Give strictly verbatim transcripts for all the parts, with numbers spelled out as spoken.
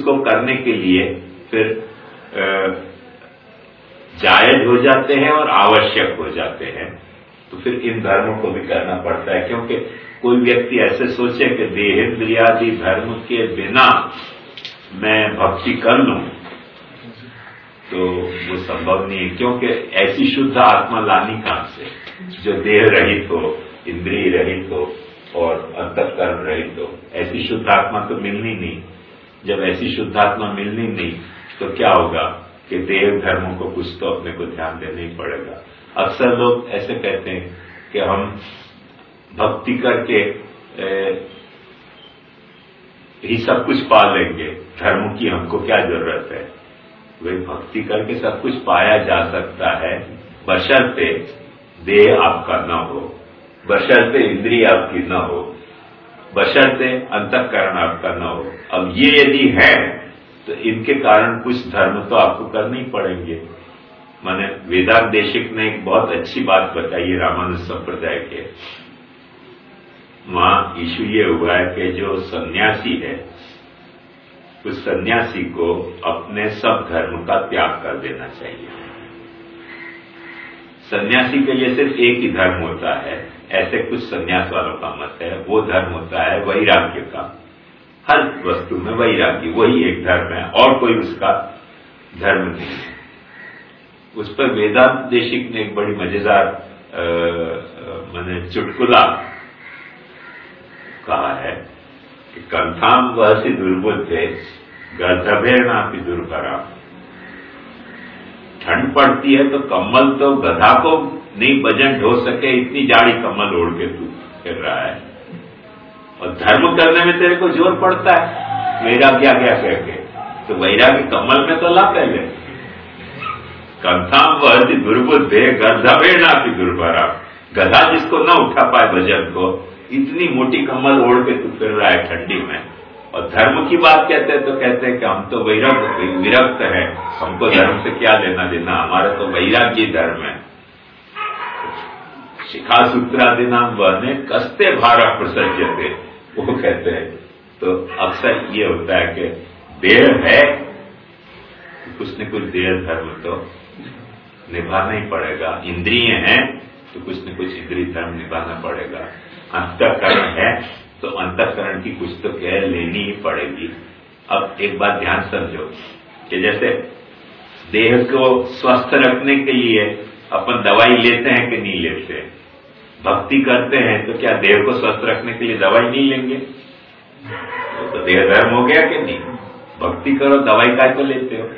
उसको करने के लिए फिर जायज हो जाते हैं और आवश्यक हो जाते हैं। तो फिर इन धर्मों को भी करना पड़ता है, क्योंकि कोई व्यक्ति ऐसे सोचे कि देहेंद्रियादि धर्म के बिना मैं भक्ति कर लूं, तो वो संभव नहीं है। क्योंकि ऐसी शुद्ध आत्मा लानी कहां से, जो देह रहित हो, इंद्रिय रहित हो और अंतःकरण रहित हो। ऐसी शुद्ध आत्मा तो मिलनी नहीं। जब ऐसी शुद्ध आत्मा मिलनी नहीं तो क्या होगा कि देह धर्मों को कुछ तो अपने को ध्यान देना ही पड़ेगा। अक्सर लोग ऐसे कहते हैं कि हम भक्ति करके ए, ही सब कुछ पा लेंगे, धर्म की हमको क्या जरूरत है। वही भक्ति करके सब कुछ पाया जा सकता है, बशर्ते देह आपका न हो, बशर्ते इंद्रिय आपकी न हो, बशर्ते अंतःकरण आपका न हो। अब ये यदि है तो इनके कारण कुछ धर्म तो आपको करने ही पड़ेंगे। माने वेदांत देशिक ने एक बहुत अच्छी बात बताई है रामानुज संप्रदाय के। वहां इशू ये हुआ है कि जो सन्यासी है, उस सन्यासी को अपने सब धर्म का त्याग कर देना चाहिए। सन्यासी के लिए सिर्फ एक ही धर्म होता है, ऐसे कुछ सन्यास वालों का मत है। वो धर्म होता है वैराग्य का। हर वस्तु में वैराग्य, वही एक धर्म है और कोई उसका धर्म नहीं है। उस पर वेदांत देशिक ने एक बड़ी मजेदार माने चुटकुला कहा है कि कंथाम वहसी दुर्बुद्धे गधभेरणापि दुर्भरा। ठंड पड़ती है तो कम्बल तो गधा को नहीं वजन ढो सके, इतनी जाड़ी कम्बल ओढ़ के तू फिर रहा है, और धर्म करने में तेरे को जोर पड़ता है वैराग्य क्या कह के। तो वैराग्य कम्बल में तो ला पहले। कंथाम वहसी दुर्बुद्धे गधभेरणापि दुर्भरा। गधा जिसको न उठा पाए वजन को, इतनी मोटी कम्बल ओढ़ के तू फिर रहा है ठंडी में। और धर्म की बात कहते हैं तो कहते हैं कि हम तो वैराग विरक्त है, हमको धर्म से क्या लेना देना, हमारा तो वैराग्य धर्म है। शिखा सूत्रादि नाम वहने कस्ते भारा प्रसज्यते, वो कहते हैं। तो अक्सर ये होता है कि देह है, कुछ न कुछ देह धर्म तो निभाना ही पड़ेगा। इंद्रिय हैं तो कुछ न कुछ इंद्रिय धर्म निभाना पड़ेगा। अंतःकरण है तो अंतःकरण की कुछ तो केयर लेनी ही पड़ेगी। अब एक बात ध्यान समझो कि जैसे देह को स्वस्थ रखने के लिए अपन दवाई लेते हैं कि नहीं लेते, भक्ति करते हैं तो क्या देह को स्वस्थ रखने के लिए दवाई नहीं लेंगे? तो देह धर्म हो गया कि नहीं? भक्ति करो, दवाई काय को लेते हो?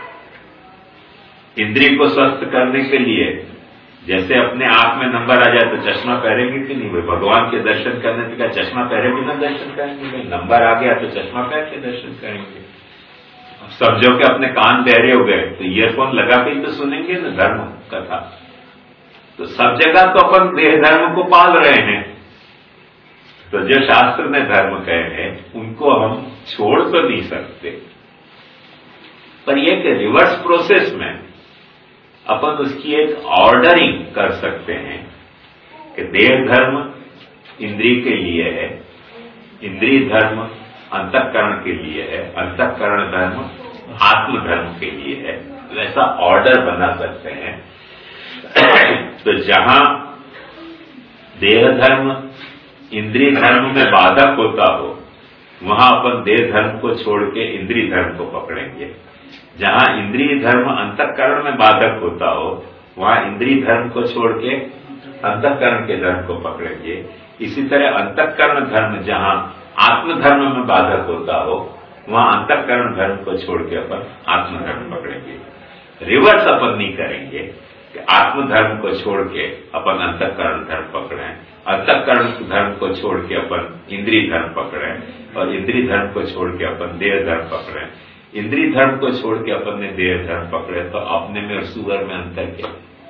इंद्रिय को स्वस्थ करने के लिए जैसे अपने आंख में नंबर आ जाए तो चश्मा पहनेंगे कि नहीं? भाई भगवान के दर्शन करने से क्या चश्मा पहने बिना दर्शन करेंगे? भाई नंबर आ गया तो चश्मा पहन के दर्शन करेंगे। अब समझो कि अपने कान बहरे हो गए तो ईयरफोन लगा के ही तो सुनेंगे ना धर्म कथा। तो सब जगह तो अपन देह धर्म को पाल रहे हैं। तो जो शास्त्र ने धर्म कहे हैं उनको हम छोड़ तो नहीं सकते, पर यह कि रिवर्स प्रोसेस में अपन उसकी एक ऑर्डरिंग कर सकते हैं कि देह धर्म इंद्रिय के लिए है, इंद्रिय धर्म अंतःकरण के लिए है, अंतःकरण धर्म आत्म धर्म के लिए है। वैसा ऑर्डर बना सकते हैं। तो जहां देह धर्म इंद्रिय धर्म में बाधक होता हो वहां अपन देह धर्म को छोड़ के इंद्रिय धर्म को पकड़ेंगे। जहां इंद्रिय धर्म अंतःकरण में बाधक होता हो वहां इंद्रिय धर्म को छोड़ के अंतःकरण के धर्म को पकड़ेंगे। इसी तरह अंतःकरण धर्म जहां आत्मधर्म में बाधक होता हो वहां अंतःकरण धर्म को छोड़ के अपन आत्मधर्म पकड़ेंगे। रिवर्स अपन नहीं करेंगे कि आत्मधर्म को छोड़ के अपन अंतःकरण धर्म पकड़ें, अंतःकरण धर्म को छोड़ के अपन इंद्रिय धर्म पकड़ें और इंद्रिय धर्म को छोड़ के अपन देह धर्म पकड़ें। इंद्रिय धर्म को छोड़ के अपन ने देह धर्म पकड़े तो अपने में और सुअर में अंतर क्या?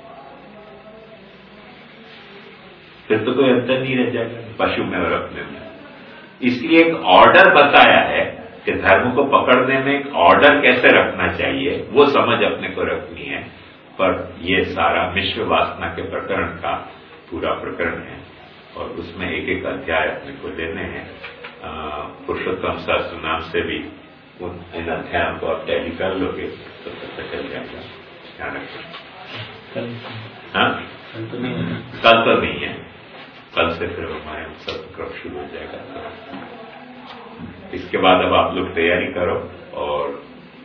फिर तो कोई अंतर नहीं रह जाएगा पशु में और अपने में। इसलिए एक ऑर्डर बताया है कि धर्म को पकड़ने में एक ऑर्डर कैसे रखना चाहिए, वो समझ अपने को रखनी है। पर यह सारा मिश्र वासना के प्रकरण का पूरा प्रकरण है और उसमें एक एक अध्याय अपने को लेने हैं। पुरुषोत्तम सहस्त्र नाम से भी उन इन अध्यायों को आप टैली कर लोगे तो पता चल जाएगा। ध्यान रखो। हाँ, कल तो नहीं है, कल तो नहीं है, कल से फिर हमारे सत्क्रम शुरू हो जाएगा। इसके बाद अब आप लोग तैयारी करो और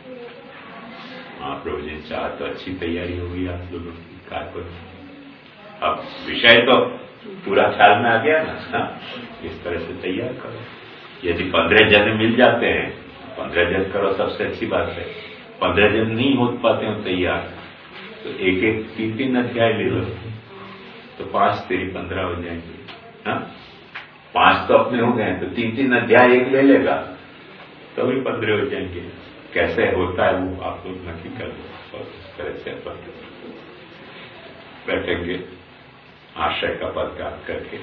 आप लोग जिन चाह तो अच्छी तैयारी होगी आप लोगों की। काय को अब विषय तो पूरा ख्याल में आ गया ना। हाँ? इस तरह से तैयार करो। यदि पंद्रह जन मिल जाते हैं, पंद्रह जन करो, सबसे अच्छी बात है। पंद्रह जन नहीं हो पाते हो तैयार तो एक एक तीन तीन अध्याय ले लो, तो पांच तेरी पंद्रह हो जाएंगे। हाँ? पांच तो अपने हो गए तो तीन तीन अध्याय एक ले लेगा तो भी पंद्रह हो जाएंगे। कैसे होता है वो आप लोग नक्की कर लो और इस तरह से अपन बैठेंगे आशय का पद गात करके।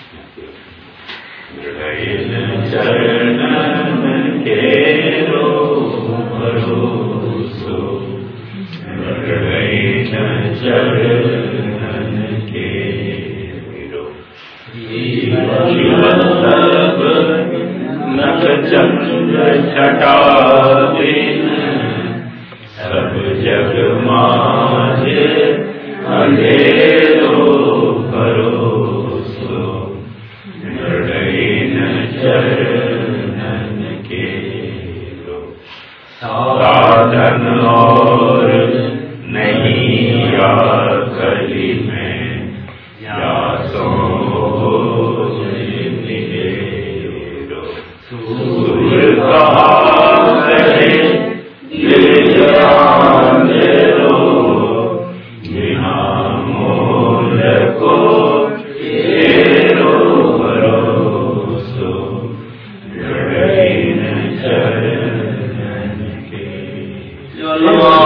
दृढ़ चरणन केरो भरोसो, दृढ़ चरणन केरो जीवन सब नख चंद्र छटा दिन, सब जग माझे अंधेरो भरोसो, दृढ़ चरणन केरो साधन और नहीं कली में या सो मिलेरो, सूर कहा करे अंधेरो, बिना मोल को तेरो भरोसो, दृढ़ चरणन केरो।